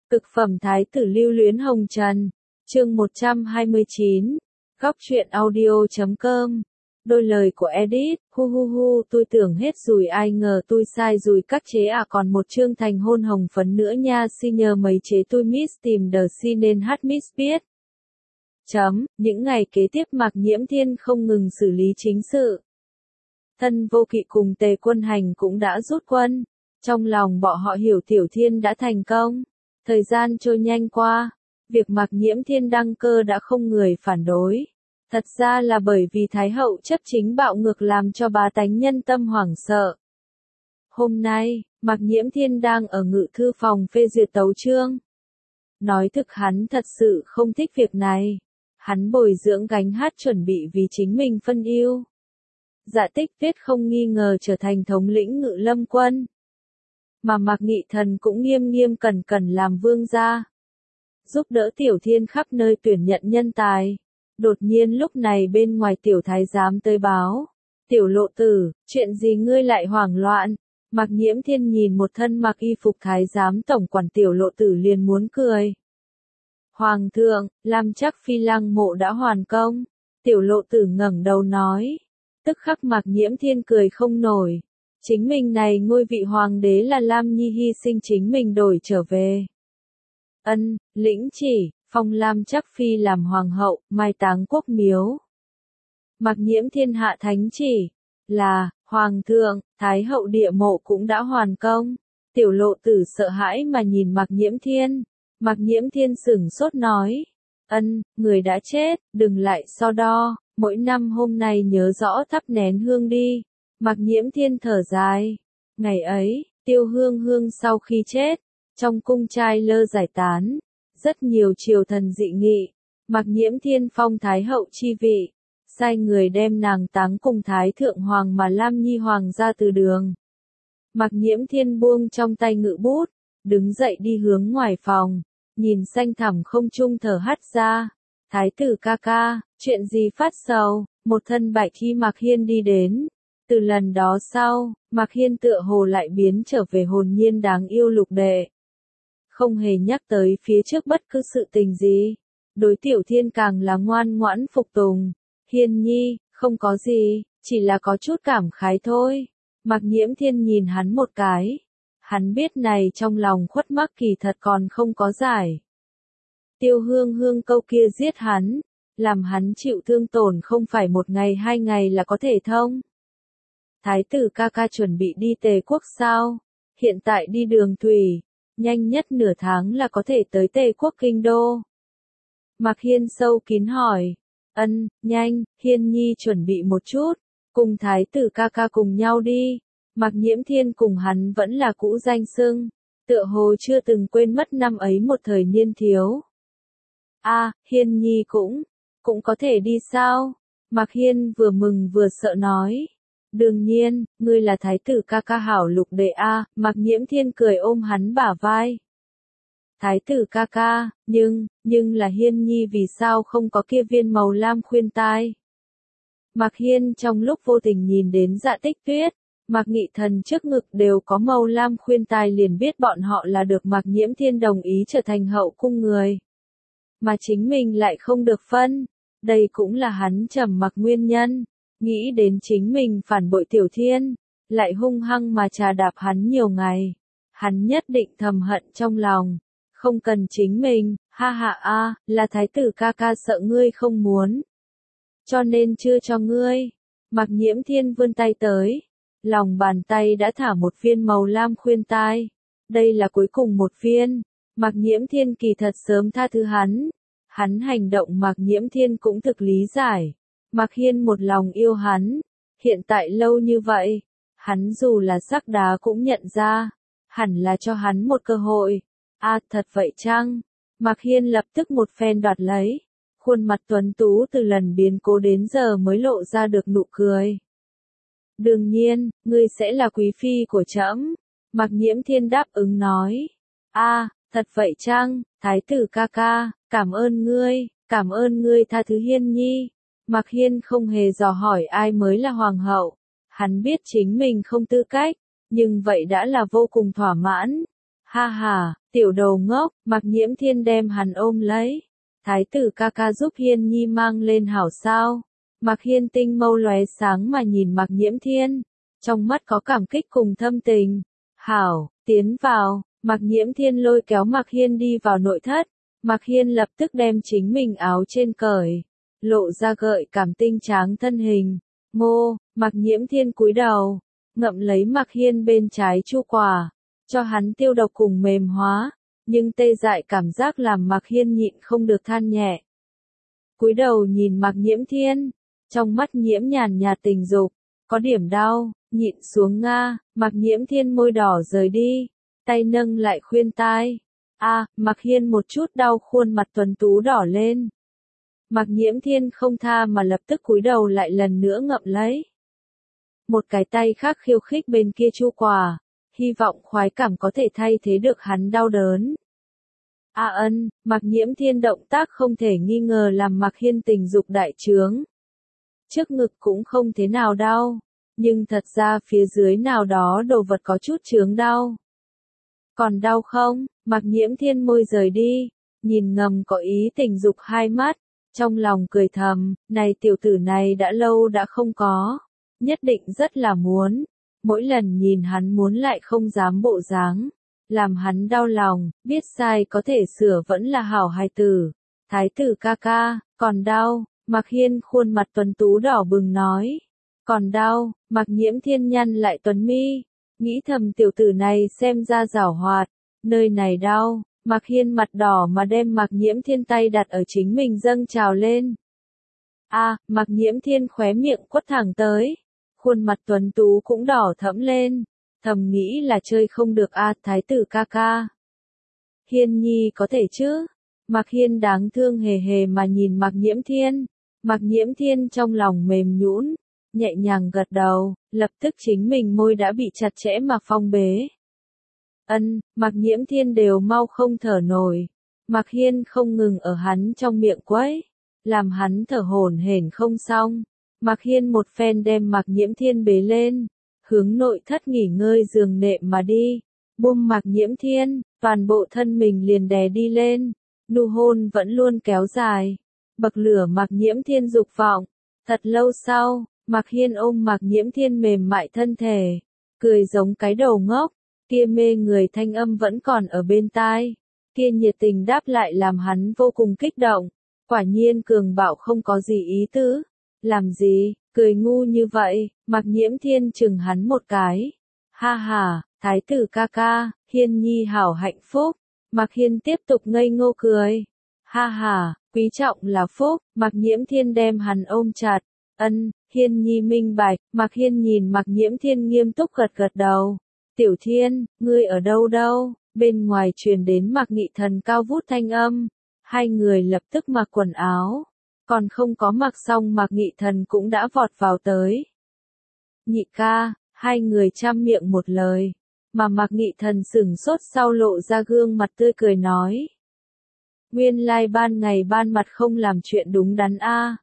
Cực phẩm thái tử lưu luyến hồng trần. Chương 129. Góc truyện audio.com. Đôi lời của Edit. Hu hu hu, tôi tưởng hết rồi, ai ngờ tôi sai rồi các chế à, còn một chương thành hôn hồng phấn nữa nha, xin nhờ mấy chế tôi miss tìm đờ si nên hát miss biết. Những ngày kế tiếp Mạc Nhiễm Thiên không ngừng xử lý chính sự. Thân Vô Kỵ cùng Tề Quân Hành cũng đã rút quân. Trong lòng bọn họ hiểu Tiểu Thiên đã thành công. Thời gian trôi nhanh qua. Việc Mạc Nhiễm Thiên đăng cơ đã không người phản đối. Thật ra là bởi vì Thái hậu chấp chính bạo ngược làm cho bá tánh nhân tâm hoảng sợ. Hôm nay, Mạc Nhiễm Thiên đang ở ngự thư phòng phê duyệt tấu chương. Nói thực hắn thật sự không thích việc này. Hắn bồi dưỡng gánh hát chuẩn bị vì chính mình phân ưu. Dạ Tích Tuyết không nghi ngờ trở thành thống lĩnh Ngự Lâm quân. Mà Mạc Nghị Thần cũng nghiêm nghiêm cẩn cẩn làm vương gia. Giúp đỡ Tiểu Thiên khắp nơi tuyển nhận nhân tài. Đột nhiên lúc này bên ngoài Tiểu Thái giám tới báo. Tiểu Lộ Tử, chuyện gì ngươi lại hoảng loạn? Mạc Nhiễm Thiên nhìn một thân mặc y phục Thái giám tổng quản Tiểu Lộ Tử liền muốn cười. Hoàng thượng, làm chắc Phi Lăng mộ đã hoàn công. Tiểu Lộ Tử ngẩng đầu nói. Tức khắc Mạc Nhiễm Thiên cười không nổi. Chính mình này ngôi vị hoàng đế là Lam Nhi hy sinh chính mình đổi trở về. Ân, lĩnh chỉ, phong Lam chắc Phi làm hoàng hậu, mai táng quốc miếu. Mạc Nhiễm Thiên hạ thánh chỉ, là, hoàng thượng, Thái hậu địa mộ cũng đã hoàn công. Tiểu Lộ Tử sợ hãi mà nhìn Mạc Nhiễm Thiên. Mạc Nhiễm Thiên sửng sốt nói. Ân, người đã chết, đừng lại so đo, mỗi năm hôm nay nhớ rõ thắp nén hương đi. Mạc Nhiễm Thiên thở dài. Ngày ấy, Tiêu Hương Hương sau khi chết, trong cung trai lơ giải tán, rất nhiều triều thần dị nghị. Mạc Nhiễm Thiên phong Thái hậu chi vị, sai người đem nàng táng cùng Thái thượng hoàng mà Lam Nhi hoàng ra từ đường. Mạc Nhiễm Thiên buông trong tay ngự bút, đứng dậy đi hướng ngoài phòng, nhìn xanh thẳm không trung thở hắt ra. Thái tử ca ca, chuyện gì phát sầu? Một thân bạch y Mạc Hiên đi đến. Từ lần đó sau, Mạc Hiên tựa hồ lại biến trở về hồn nhiên đáng yêu lục đệ. Không hề nhắc tới phía trước bất cứ sự tình gì. Đối Tiểu Thiên càng là ngoan ngoãn phục tùng. Hiên nhi, không có gì, chỉ là có chút cảm khái thôi. Mạc Nhiễm Thiên nhìn hắn một cái. Hắn biết này trong lòng khuất mắc kỳ thật còn không có giải. Tiêu Hương Hương câu kia giết hắn, làm hắn chịu thương tổn không phải một ngày hai ngày là có thể thông. Thái tử ca ca chuẩn bị đi Tề quốc sao? Hiện tại đi đường thủy, nhanh nhất nửa tháng là có thể tới Tề quốc kinh đô. Mạc Hiên sâu kín hỏi. Ân, nhanh, Hiên nhi chuẩn bị một chút, cùng Thái tử ca ca cùng nhau đi. Mạc Nhiễm Thiên cùng hắn vẫn là cũ danh xưng, tựa hồ chưa từng quên mất năm ấy một thời niên thiếu. Hiên nhi cũng có thể đi sao? Mạc Hiên vừa mừng vừa sợ nói. Đương nhiên, ngươi là Thái tử ca ca hảo lục đệ a. Mạc Nhiễm Thiên cười ôm hắn bả vai. Thái tử ca ca, nhưng là Hiên nhi vì sao không có kia viên màu lam khuyên tai? Mạc Hiên trong lúc vô tình nhìn đến Dạ Tích Tuyết, Mạc Nghị Thần trước ngực đều có màu lam khuyên tai liền biết bọn họ là được Mạc Nhiễm Thiên đồng ý trở thành hậu cung người. Mà chính mình lại không được phân. Đây cũng là hắn trầm mặc nguyên nhân. Nghĩ đến chính mình phản bội Tiểu Thiên, lại hung hăng mà trà đạp hắn nhiều ngày. Hắn nhất định thầm hận trong lòng. Không cần chính mình, là Thái tử ca ca sợ ngươi không muốn. Cho nên chưa cho ngươi. Mạc Nhiễm Thiên vươn tay tới. Lòng bàn tay đã thả một viên màu lam khuyên tai. Đây là cuối cùng một viên. Mạc Nhiễm Thiên kỳ thật sớm tha thứ hắn. Hắn hành động Mạc Nhiễm Thiên cũng thực lý giải. Mạc Hiên một lòng yêu hắn. Hiện tại lâu như vậy, hắn dù là sắc đá cũng nhận ra. Hẳn là cho hắn một cơ hội. Thật vậy chăng? Mạc Hiên lập tức một phen đoạt lấy. Khuôn mặt tuấn tú từ lần biến cố đến giờ mới lộ ra được nụ cười. Đương nhiên, ngươi sẽ là quý phi của trẫm. Mạc Nhiễm Thiên đáp ứng nói. Thật vậy chăng? Thái tử ca ca, cảm ơn ngươi tha thứ Hiên nhi. Mạc Hiên không hề dò hỏi ai mới là hoàng hậu. Hắn biết chính mình không tư cách, nhưng vậy đã là vô cùng thỏa mãn. Ha ha, tiểu đầu ngốc, Mạc Nhiễm Thiên đem hắn ôm lấy. Thái tử ca ca giúp Hiên Nhi mang lên hảo sao. Mạc Hiên tinh mâu lóe sáng mà nhìn Mạc Nhiễm Thiên. Trong mắt có cảm kích cùng thâm tình. Hảo, tiến vào. Mạc Nhiễm Thiên lôi kéo Mạc Hiên đi vào nội thất. Mạc Hiên lập tức đem chính mình áo trên cởi. Lộ ra gợi cảm tinh tráng thân hình. Ngô, Mạc Nhiễm Thiên cúi đầu. Ngậm lấy Mạc Hiên bên trái chu quả. Cho hắn tiêu độc cùng mềm hóa. Nhưng tê dại cảm giác làm Mạc Hiên nhịn không được than nhẹ. Cúi đầu nhìn Mạc Nhiễm Thiên. Trong mắt nhiễm nhàn nhạt tình dục. Có điểm đau, nhịn xuống nga. Mạc Nhiễm Thiên môi đỏ rời đi. Tay nâng lại khuyên tai. Mạc Hiên một chút đau khuôn mặt tuấn tú đỏ lên. Mạc Nhiễm Thiên không tha mà lập tức cúi đầu lại lần nữa ngậm lấy. Một cái tay khác khiêu khích bên kia chu quả. Hy vọng khoái cảm có thể thay thế được hắn đau đớn. Mạc Nhiễm Thiên động tác không thể nghi ngờ làm Mạc Hiên tình dục đại trướng. Trước ngực cũng không thế nào đau, nhưng thật ra phía dưới nào đó đồ vật có chút chướng đau. Còn đau không? Mạc Nhiễm Thiên môi rời đi, nhìn ngầm có ý tình dục hai mắt, trong lòng cười thầm, này tiểu tử này đã lâu đã không có, nhất định rất là muốn. Mỗi lần nhìn hắn muốn lại không dám bộ dáng, làm hắn đau lòng, biết sai có thể sửa vẫn là hảo hài tử. Thái tử ca ca, còn đau, Mạc Hiên khuôn mặt tuấn tú đỏ bừng nói. Còn đau, Mạc Nhiễm Thiên nhăn lại tuấn mi, nghĩ thầm tiểu tử này xem ra giảo hoạt, nơi này đau. Mạc Hiên mặt đỏ mà đem Mạc Nhiễm Thiên tay đặt ở chính mình dâng trào lên. Mạc Nhiễm Thiên khóe miệng quất thẳng tới. Khuôn mặt tuấn tú cũng đỏ thẫm lên, thầm nghĩ là chơi không được thái tử ca ca. Hiên Nhi có thể chứ? Mạc Hiên đáng thương hề hề mà nhìn Mạc Nhiễm Thiên. Mạc Nhiễm Thiên trong lòng mềm nhũn, nhẹ nhàng gật đầu, lập tức chính mình môi đã bị chặt chẽ mà phong bế. Mạc Nhiễm Thiên đều mau không thở nổi. Mạc Hiên không ngừng ở hắn trong miệng quấy, làm hắn thở hổn hển không xong. Mạc Hiên một phen đem Mạc Nhiễm Thiên bế lên, hướng nội thất nghỉ ngơi giường nệm mà đi. Buông Mạc Nhiễm Thiên, toàn bộ thân mình liền đè đi lên, nụ hôn vẫn luôn kéo dài, bậc lửa Mạc Nhiễm Thiên dục vọng. Thật lâu sau, Mạc Hiên ôm Mạc Nhiễm Thiên mềm mại thân thể, cười giống cái đầu ngốc, kia mê người thanh âm vẫn còn ở bên tai, kia nhiệt tình đáp lại làm hắn vô cùng kích động. Quả nhiên cường bạo không có gì ý tứ. Làm gì, cười ngu như vậy, Mạc Nhiễm Thiên chừng hắn một cái. Ha ha, thái tử ca ca, Hiên Nhi hảo hạnh phúc. Mạc Hiên tiếp tục ngây ngô cười. Ha ha, quý trọng là phúc. Mạc Nhiễm Thiên đem hắn ôm chặt. Hiên Nhi minh bạch. Mạc Hiên nhìn Mạc Nhiễm Thiên nghiêm túc gật gật đầu. Tiểu Thiên, ngươi ở đâu đâu? Bên ngoài truyền đến Mạc Nghị Thần cao vút thanh âm. Hai người lập tức mặc quần áo. Còn không có mặc xong Mạc Nghị Thần cũng đã vọt vào tới. Nhị ca, hai người chăm miệng một lời. Mà Mạc Nghị Thần sửng sốt sau lộ ra gương mặt tươi cười nói. Nguyên lai ban ngày ban mặt không làm chuyện đúng đắn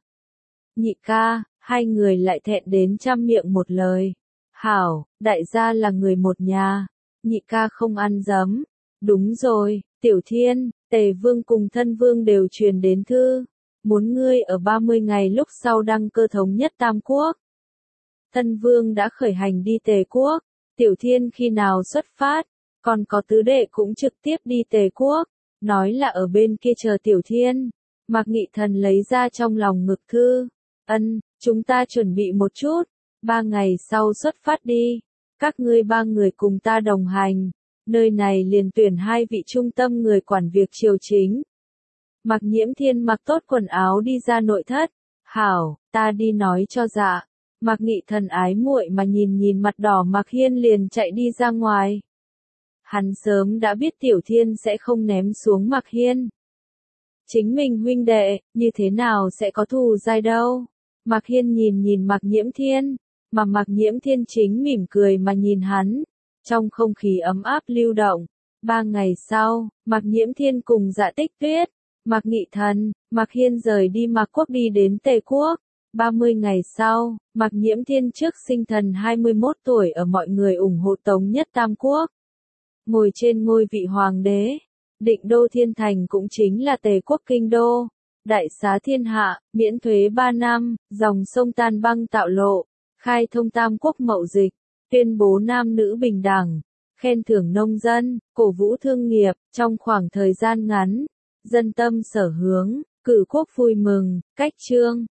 Nhị ca, hai người lại thẹn đến chăm miệng một lời. Hảo, đại gia là người một nhà. Nhị ca không ăn dấm. Đúng rồi, Tiểu Thiên, Tề Vương cùng Thân Vương đều truyền đến thư. Muốn ngươi ở 30 ngày lúc sau đăng cơ thống nhất Tam Quốc. Thân Vương đã khởi hành đi Tề Quốc. Tiểu Thiên khi nào xuất phát, còn có tứ đệ cũng trực tiếp đi Tề Quốc. Nói là ở bên kia chờ Tiểu Thiên. Mạc Nghị Thần lấy ra trong lòng ngực thư. Chúng ta chuẩn bị một chút. 3 ngày sau xuất phát đi. Các ngươi 3 người cùng ta đồng hành. Nơi này liền tuyển 2 vị trung tâm người quản việc triều chính. Mạc Nhiễm Thiên mặc tốt quần áo đi ra nội thất. Hảo, ta đi nói cho dạ. Mạc Nghị Thần ái muội mà nhìn mặt đỏ Mạc Hiên liền chạy đi ra ngoài. Hắn sớm đã biết Tiểu Thiên sẽ không ném xuống Mạc Hiên. Chính mình huynh đệ, như thế nào sẽ có thù dai đâu. Mạc Hiên nhìn Mạc Nhiễm Thiên, mà Mạc Nhiễm Thiên chính mỉm cười mà nhìn hắn. Trong không khí ấm áp lưu động. 3 ngày sau, Mạc Nhiễm Thiên cùng Dạ Tích Tuyết, Mạc Nghị Thần, Mạc Hiên rời đi Mạc Quốc đi đến Tề Quốc. 30 ngày sau, Mạc Nhiễm Thiên trước sinh thần 21 tuổi ở mọi người ủng hộ thống nhất Tam Quốc. ngồi trên ngôi vị hoàng đế. Định đô thiên thành cũng chính là Tề quốc kinh đô. Đại xá thiên hạ, miễn thuế 3 năm, dòng sông tan băng tạo lộ, khai thông tam quốc mậu dịch, tuyên bố nam nữ bình đẳng, khen thưởng nông dân, cổ vũ thương nghiệp, trong khoảng thời gian ngắn, dân tâm sở hướng, cử quốc vui mừng, cách chương.